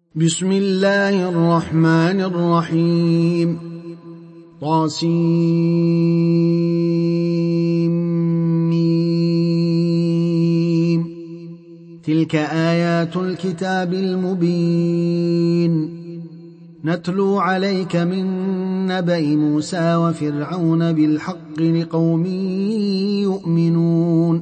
بسم الله الرحمن الرحيم. طاسيم. تلك آيات الكتاب المبين نتلو عليك من نبأ موسى وفرعون بالحق لقوم يؤمنون.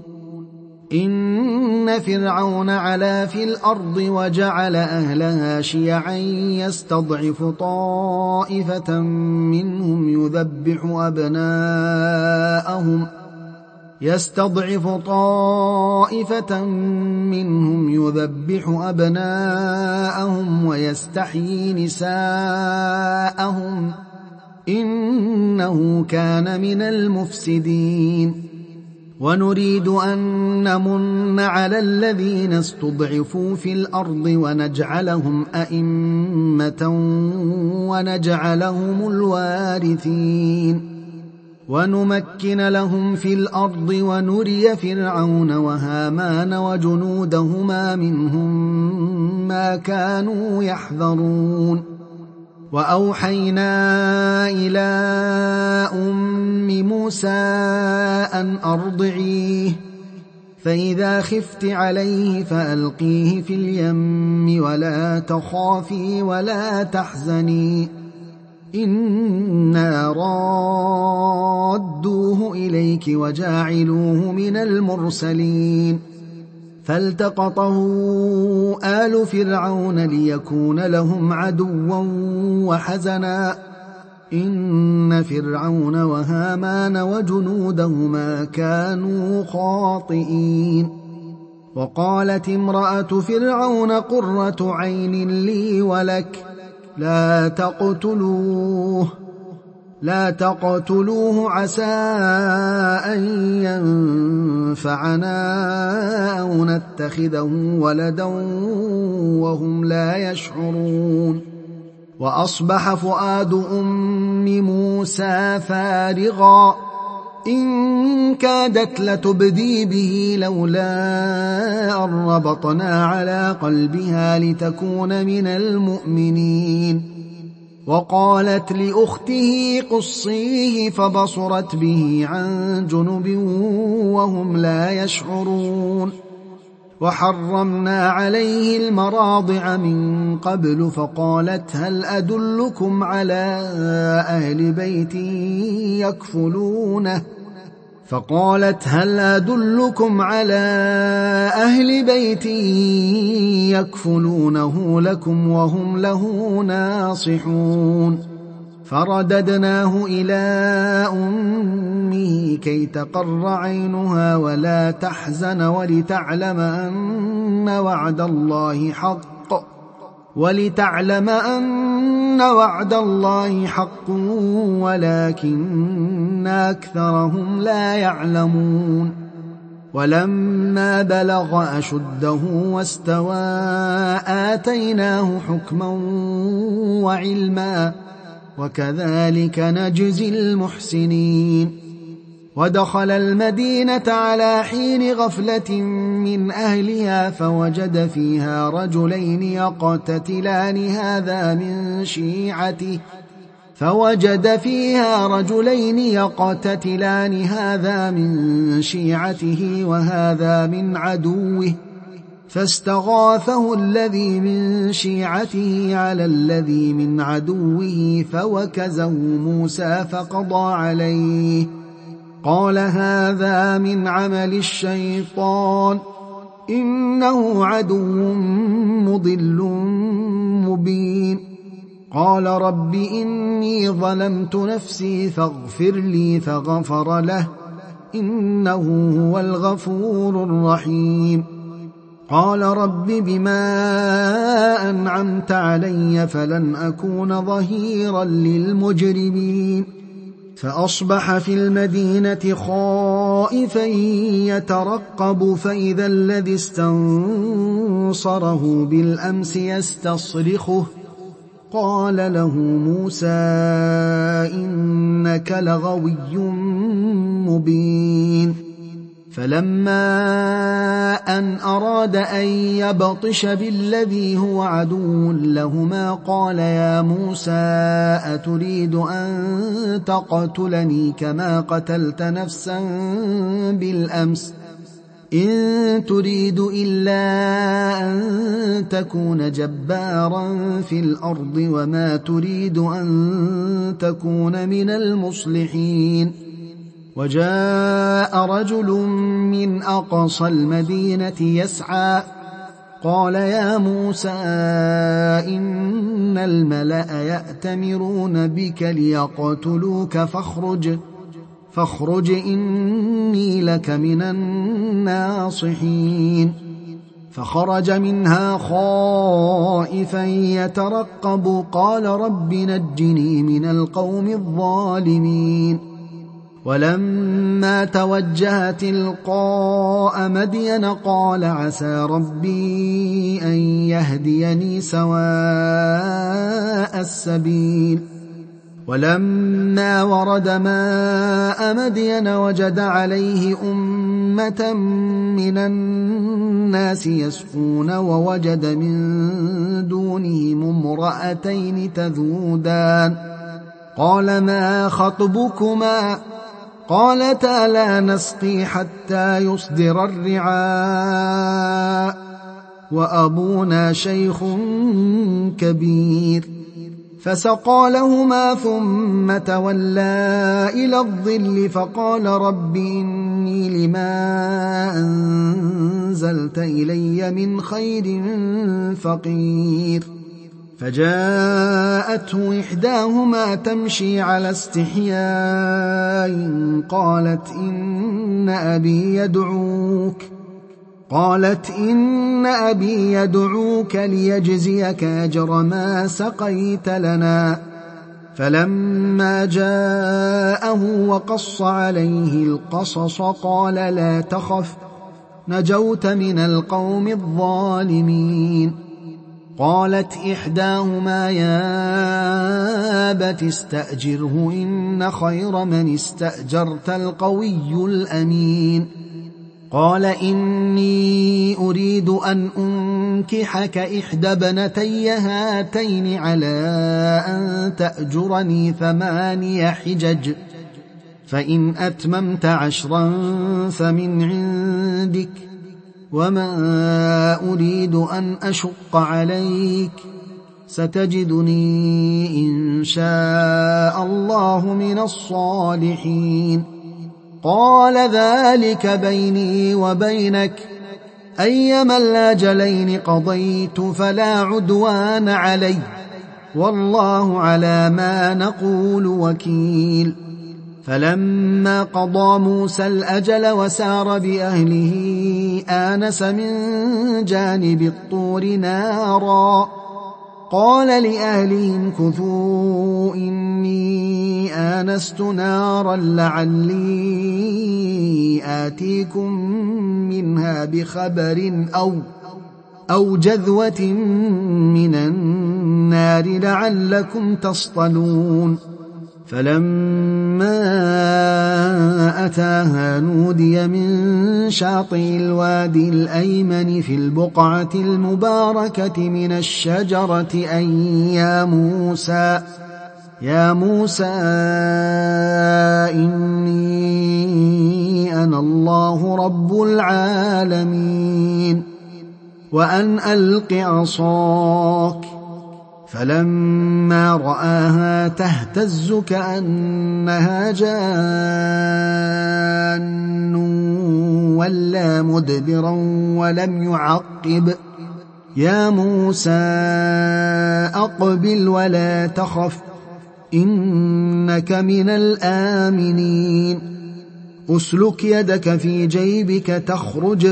إن فرعون علا في الأرض وجعل أهلها شيعا يستضعف طائفة منهم يذبح أبناءهم ويستحيي نساءهم إنه كان من المفسدين. ونريد أن نمن على الذين استضعفوا في الأرض ونجعلهم أئمة ونجعلهم الوارثين ونمكن لهم في الأرض ونري فرعون وهامان وجنودهما منهم ما كانوا يحذرون. وأوحينا إلى أم موسى أن أرضعيه فإذا خفت عليه فألقيه في اليم ولا تخافي ولا تحزني إنا رادوه إليك وجاعلوه من المرسلين. فالتقطه آل فرعون ليكون لهم عدوا وحزنا إن فرعون وهامان وجنودهما كانوا خاطئين. وقالت امرأة فرعون قرة عين لي ولك لا تقتلوه عسى أن ينفعنا أو نتخذه ولدا وهم لا يشعرون. وأصبح فؤاد أم موسى فارغا إن كادت لتبدي به لولا أن ربطنا على قلبها لتكون من المؤمنين. وقالت لأخته قصيه فبصرت به عن جنب وهم لا يشعرون. وحرمنا عليه المراضع من قبل فقالت هل أدلكم على أهل بيت يكفلونه لكم وهم له ناصحون. فرددناه إلى أمه كي تقر عينها ولا تحزن ولتعلم أن وعد الله حق ولكن أكثرهم لا يعلمون. ولما بلغ أشده واستوى آتيناه حكما وعلما وكذلك نجزي المحسنين. ودخل المدينة على حين غفلة من أهلها فوجد فيها رجلين يقتتلان هذا من شيعته وهذا من عدوه فاستغاثه الذي من شيعته على الذي من عدوه فوكزه موسى فقضى عليه قال هذا من عمل الشيطان إنه عدو مضل مبين. قال رب إني ظلمت نفسي فاغفر لي فغفر له إنه هو الغفور الرحيم. قال رب بما أنعمت علي فلن أكون ظهيرا للمجرمين. فأصبح في المدينة خائفا يترقب فإذا الذي استنصره بالأمس يستصرخه قال له موسى إنك لغوي مبين. فلما أن أراد أن يبطش بالذي هو عدو لهما قال يا موسى أتريد أن تقتلني كما قتلت نفسا بالأمس إن تريد إلا أن تكون جبارا في الأرض وما تريد أن تكون من المصلحين. وجاء رجل من أقصى المدينة يسعى قال يا موسى إن الملأ يأتمرون بك ليقتلوك فاخرج إني لك من الناصحين. فخرج منها خائفا يترقب قال رب نجني من القوم الظالمين. ولما توجه تلقاء مدين قال عسى ربي أن يهديني سواء السبيل. ولما ورد ماء مدين وجد عليه أمة من الناس يسقون ووجد من دونهم امرأتين تذودان قال ما خطبكما قالتا لا نسقي حتى يصدر الرعاء وأبونا شيخ كبير. فسقى لهما ثم تولى إلى الظل فقال رب إني لما أنزلت إلي من خير فقير. فجاءته إحداهما تمشي على استحياء قالت إن أبي يدعوك ليجزيك أجر ما سقيت لنا. فلما جاءه وقص عليه القصص قال لا تخف نجوت من القوم الظالمين. قالت إحداهما يا أبت استأجره إن خير من استأجرت القوي الأمين. قال إني أريد أن أنكحك إحدى ابنتي هاتين على أن تأجرني 8 حجج فإن أتممت 10 فمن عندك وما أريد أن أشق عليك ستجدني إن شاء الله من الصالحين. قال ذلك بيني وبينك أيما الأجلين قضيت فلا عدوان علي والله على ما نقول وكيل. فلما قضى موسى الأجل وسار بأهله آنس من جانب الطور نارا قال لأهلهم كثوا إني آنست نارا لعلي آتيكم منها بخبر أو جذوة من النار لعلكم تصطلون. فلما أتاها نودي من شاطئ الوادي الأيمن في البقعة المباركة من الشجرة أن يا موسى إني أنا الله رب العالمين وأن ألق عصاك. فلما رآها تهتز كأنها جان ولا مدبرا ولم يعقب. يا موسى أقبل ولا تخف إنك من الآمنين. أسلك يدك في جيبك تخرج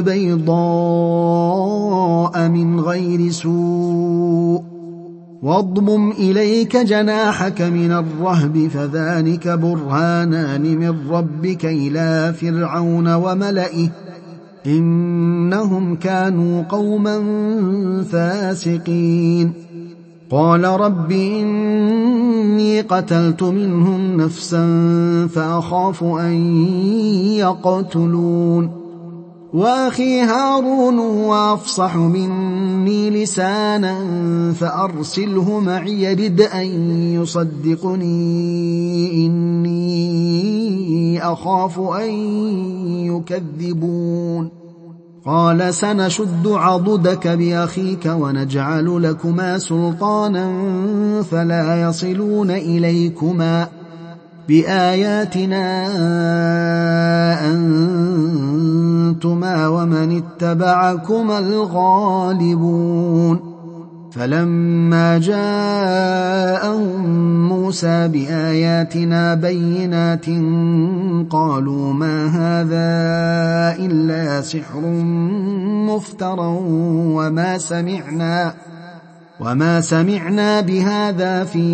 بيضاء من غير سوء واضمم إليك جناحك من الرهب فذلك برهانان من ربك إلى فرعون وملئه إنهم كانوا قوما فاسقين. قال رب إني قتلت منهم نفسا فأخاف أن يقتلون. وأخي هارون هو أفصح مني لسانا فأرسله معي رد أن يصدقني إني أخاف أن يكذبون. قال سنشد عضدك بأخيك ونجعل لكما سلطانا فلا يصلون إليكما بآياتنا أنتما ومن اتبعكما الغالبون. فلما جاءهم موسى بآياتنا بينات قالوا ما هذا إلا سحر مفترى وما سمعنا بهذا في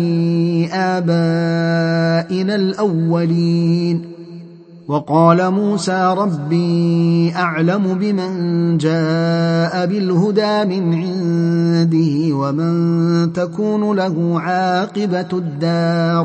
آبائنا الأولين. وقال موسى ربي أعلم بمن جاء بالهدى من عنده ومن تكون له عاقبة الدار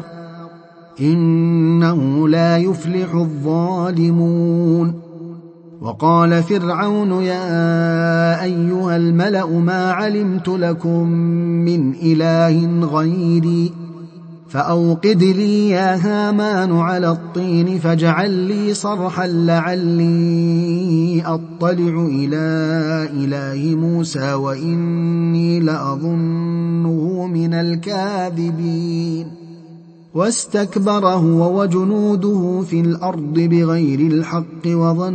إنه لا يفلح الظالمون. وقال فرعون يا أيها الملأ ما علمت لكم من إله غيري فأوقد لي يا هامان على الطين فاجعل لي صرحا لعلي أطلع إلى إله موسى وإني لأظنه من الكاذبين. واستكبر هو وجنوده في الأرض بغير الحق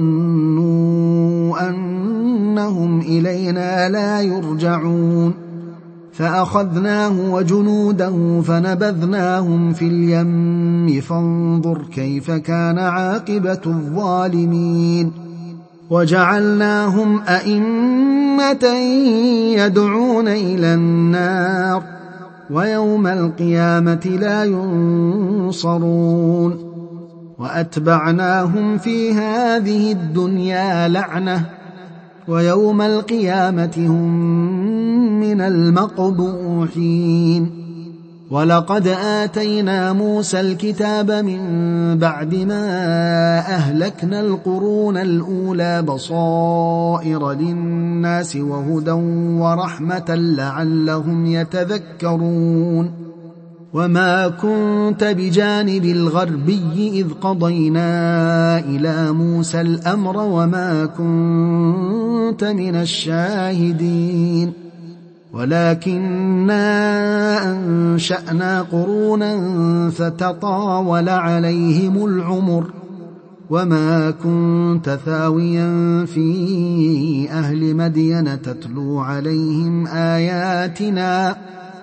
وظنوا أنهم إلينا لا يرجعون. فأخذناه وجنوده فنبذناهم في اليم فانظر كيف كان عاقبة الظالمين. وجعلناهم أئمة يدعون إلى النار ويوم القيامة لا ينصرون. وأتبعناهم في هذه الدنيا لعنة ويوم القيامة هم من المقبوحين. ولقد آتينا موسى الكتاب من بعد ما أهلكنا القرون الأولى بصائر للناس وهدى ورحمة لعلهم يتذكرون. وما كنت بجانب الغربي إذ قضينا إلى موسى الأمر وما كنت من الشاهدين ولكننا أنشأنا قرونا فتطاول عليهم العمر وما كنت ثاويا في أهل مدين تتلو عليهم آياتنا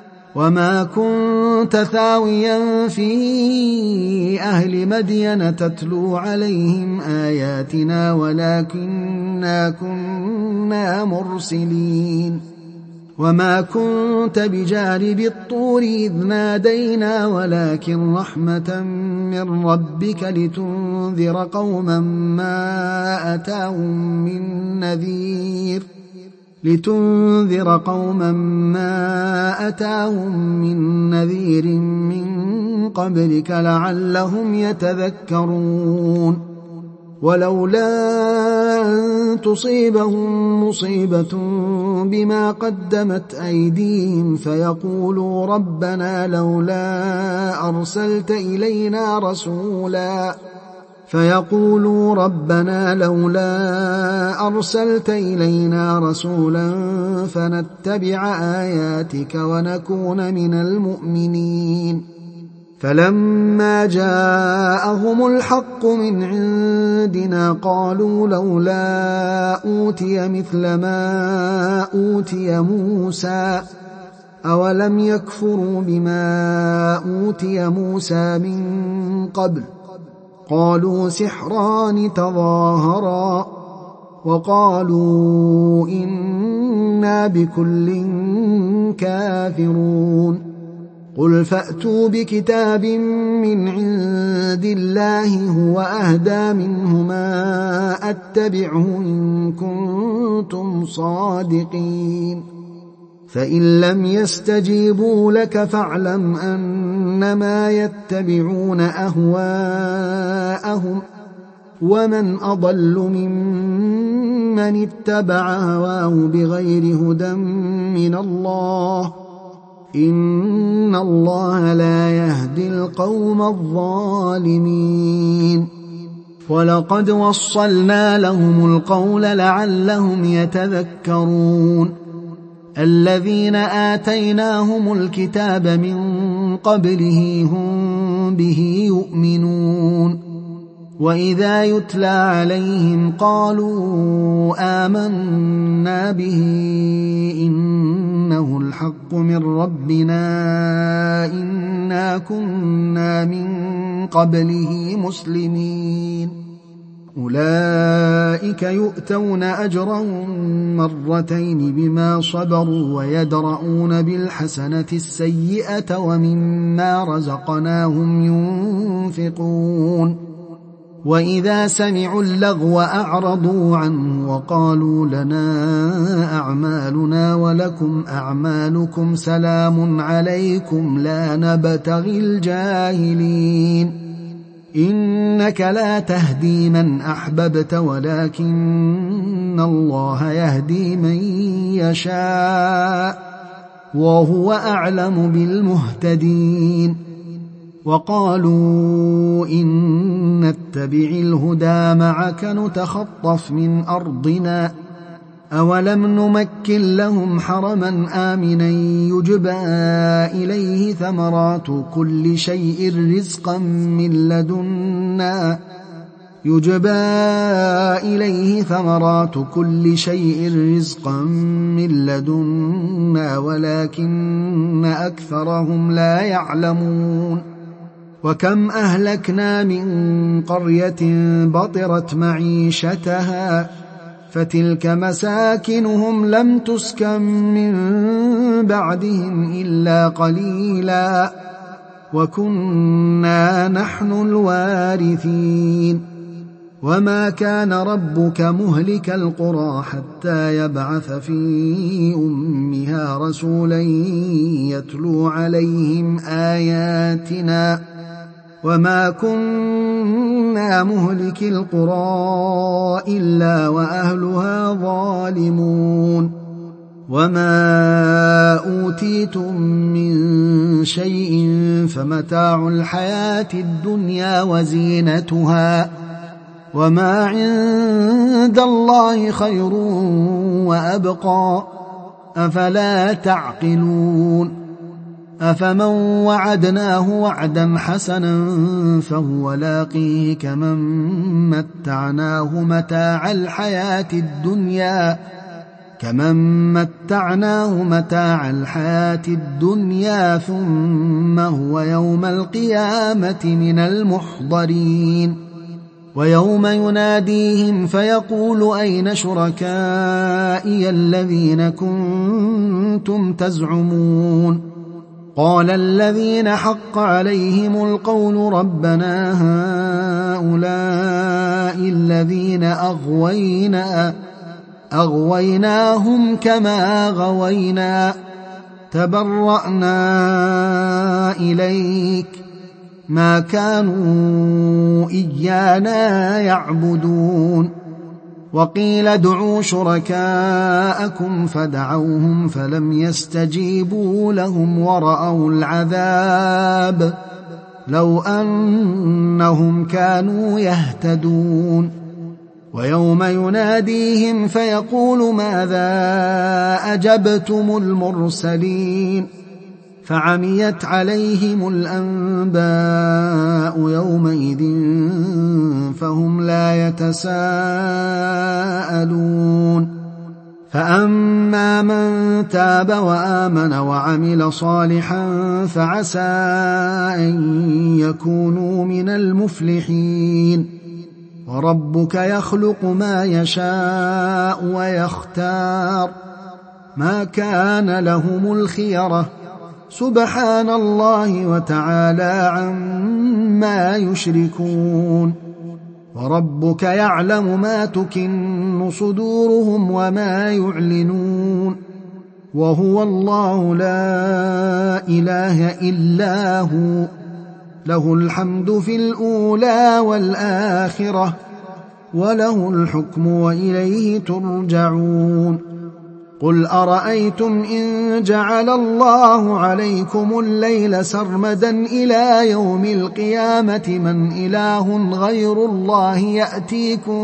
ولكننا كنا مرسلين. وما كنت بجانب الطور إذ نادينا ولكن رحمة من ربك لتنذر قوما ما أتاهم من نذير من قبلك لعلهم يتذكرون. ولولا أن تصيبهم مصيبة بما قدمت أيديهم فيقولوا ربنا لولا أرسلت إلينا رسولا فنتبع آياتك ونكون من المؤمنين. فلما جاءهم الحق من عندنا قالوا لولا أوتي مثل ما أوتي موسى أولم يكفروا بما أوتي موسى من قبل قالوا سحران تظاهرا وقالوا إنا بكل كافرون. قل فأتوا بكتاب من عند الله هو أهدى منهما أتبعه إن كنتم صادقين. فإن لم يستجيبوا لك فاعلم أنما يتبعون أهواءهم ومن أضل ممن من اتبع هواه بغير هدى من الله إن الله لا يهدي القوم الظالمين ولقد وصلنا لهم القول لعلهم يتذكرون الذين آتيناهم الكتاب من قبله هم به يؤمنون وإذا يتلى عليهم قالوا آمنا به إنه الحق من ربنا إنا كنا من قبله مسلمين أولئك يؤتون أجرهم مرتين بما صبروا ويدرؤون بالحسنة السيئة ومما رزقناهم ينفقون وإذا سمعوا اللغو أعرضوا عنه وقالوا لنا أعمالنا ولكم أعمالكم سلام عليكم لا نبتغي الجاهلين إنك لا تهدي من أحببت ولكن الله يهدي من يشاء وهو أعلم بالمهتدين وقالوا إن نتبع الهدى معك نتخطف من أرضنا أولم نمكن لهم حرما آمنا يجبى إليه ثمرات كل شيء رزقا من لدنا ولكن أكثرهم لا يعلمون وكم أهلكنا من قرية بطرت معيشتها فتلك مساكنهم لم تسكن من بعدهم إلا قليلا وكنا نحن الوارثين وما كان ربك مهلك القرى حتى يبعث في أمها رسولا يتلو عليهم آياتنا وما كنا مهلك القرى إلا وأهلها ظالمون وما أوتيتم من شيء فمتاع الحياة الدنيا وزينتها وما عند الله خير وأبقى أفلا تعقلون أفمن وعدناه وعدا حسنا فهو لاقيه كمن متعناه متاع الحياة الدنيا ثم هو يوم القيامة من المحضرين ويوم يناديهم فيقول أين شركائي الذين كنتم تزعمون قال الذين حق عليهم القول ربنا هؤلاء الذين أغويناهم كما غوينا تبرأنا إليك ما كانوا إيانا يعبدون وقيل ادعوا شركاءكم فدعوهم فلم يستجيبوا لهم ورأوا العذاب لو أنهم كانوا يهتدون ويوم يناديهم فيقول ماذا أجبتم المرسلين فعميت عليهم الأنباء يومئذ فهم لا يتساءلون فأما من تاب وآمن وعمل صالحا فعسى أن يكونوا من المفلحين وربك يخلق ما يشاء ويختار ما كان لهم الخيرة سبحان الله وتعالى عما يشركون وربك يعلم ما تكن صدورهم وما يعلنون وهو الله لا إله إلا هو له الحمد في الأولى والآخرة وله الحكم وإليه ترجعون. قل أرأيتم إن جعل الله عليكم الليل سرمدا إلى يوم القيامة من إله غير الله يأتيكم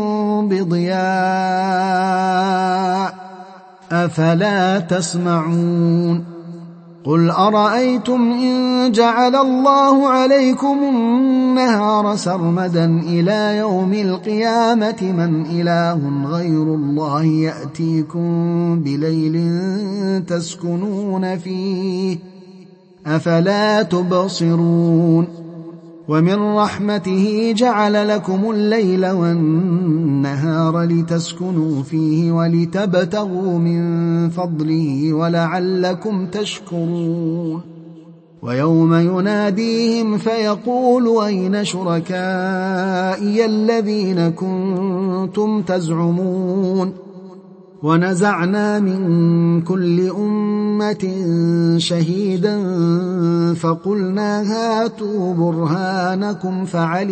بضياء أفلا تسمعون. قل أرأيتم إن جعل الله عليكم النهار سرمدا إلى يوم القيامة من إله غير الله يأتيكم بليل تسكنون فيه أفلا تبصرون. ومن رحمته جعل لكم الليل والنهار لتسكنوا فيه ولتبتغوا من فضله ولعلكم تشكرون. ويوم يناديهم فيقول أين شركائي الذين كنتم تزعمون. ونزعنا من كل أمة شهيدا فقلنا هاتوا برهانكم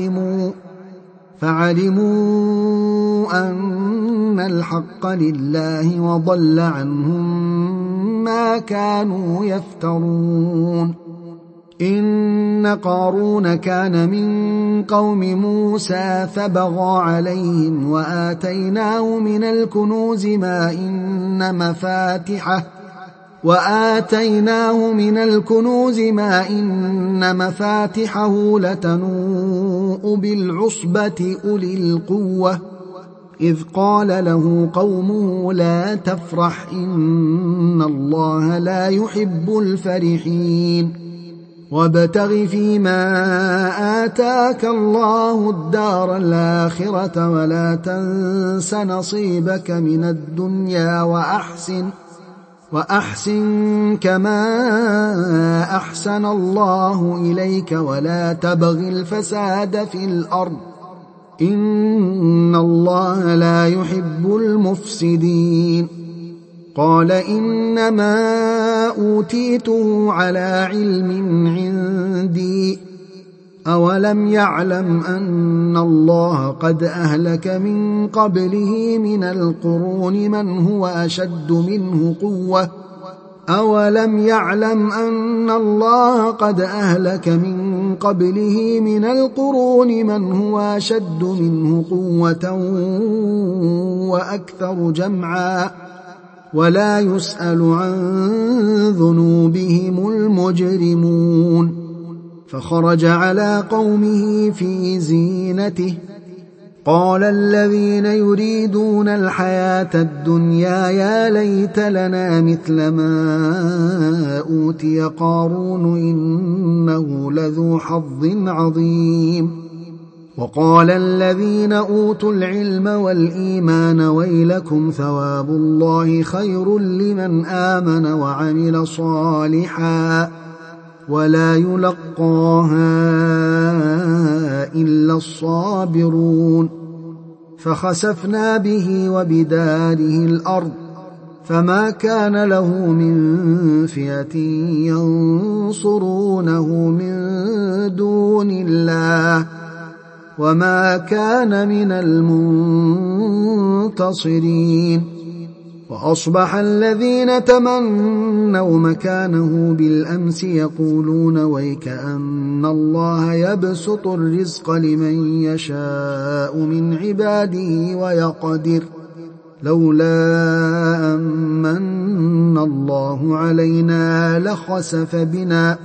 فعلموا أن الحق لله وضل عنهم ما كانوا يفترون. إن قارون كان من قوم موسى فبغى عليهم وآتيناه من الكنوز ما إن مفاتحه لتنوء بالعصبة أولي القوة إذ قال له قومه لا تفرح إن الله لا يحب الفرحين. وابتغ فيما آتاك الله الدار الآخرة ولا تنس نصيبك من الدنيا وأحسن كما أحسن الله إليك ولا تبغ الفساد في الأرض إن الله لا يحب المفسدين. قال إنما أوتيته على علم عندي أولم يعلم أن الله قد أهلك من قبله من القرون من هو أشد منه قوة وأكثر جمعا ولا يسأل عن ذنوبهم المجرمون. فخرج على قومه في زينته قال الذين يريدون الحياة الدنيا يا ليت لنا مثل ما أوتي قارون إنه لذو حظ عظيم. وقال الذين أوتوا العلم والإيمان ويلكم ثواب الله خير لمن آمن وعمل صالحا ولا يلقاها إلا الصابرون. فخسفنا به وبداره الأرض فما كان له من فئة ينصرونه من دون الله وما كان من المنتصرين. وأصبح الذين تمنوا مكانه بالأمس يقولون ويك أن الله يبسط الرزق لمن يشاء من عباده ويقدر لولا أمن الله علينا لخسف بنا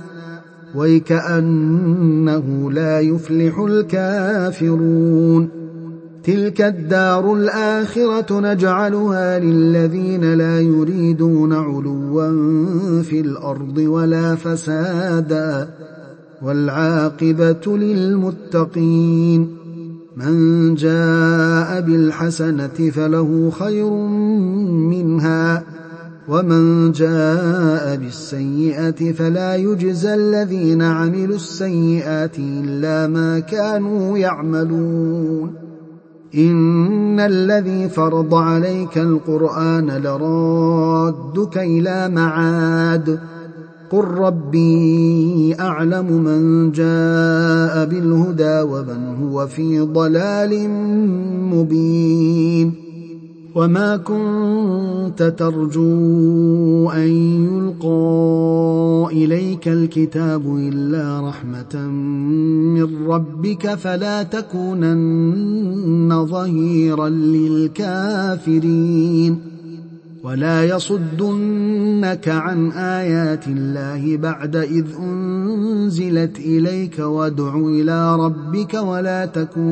ويكأنه لا يفلح الكافرون. تلك الدار الآخرة نجعلها للذين لا يريدون علوا في الأرض ولا فسادا والعاقبة للمتقين. من جاء بالحسنة فله خير منها ومن جاء بالسيئة فلا يجزى الذين عملوا السيئات إلا ما كانوا يعملون. إن الذي فرض عليك القرآن لرادك إلى معاد قل ربي أعلم من جاء بالهدى ومن هو في ضلال مبين وما كنت ترجو أن يلقى إليك الكتاب إلا رحمة من ربك فلا تكونن ظهيرا للكافرين ولا يصدنك عن آيات الله بعد إذ أنزلت إليك وادع إلى ربك ولا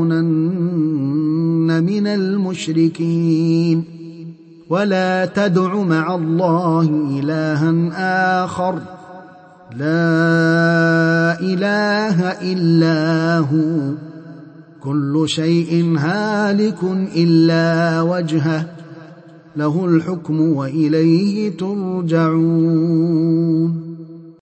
تكونن من المشركين ولا تدع مع الله إلها آخر لا إله إلا هو كل شيء هالك إلا وجهه له الحكم وإليه ترجعون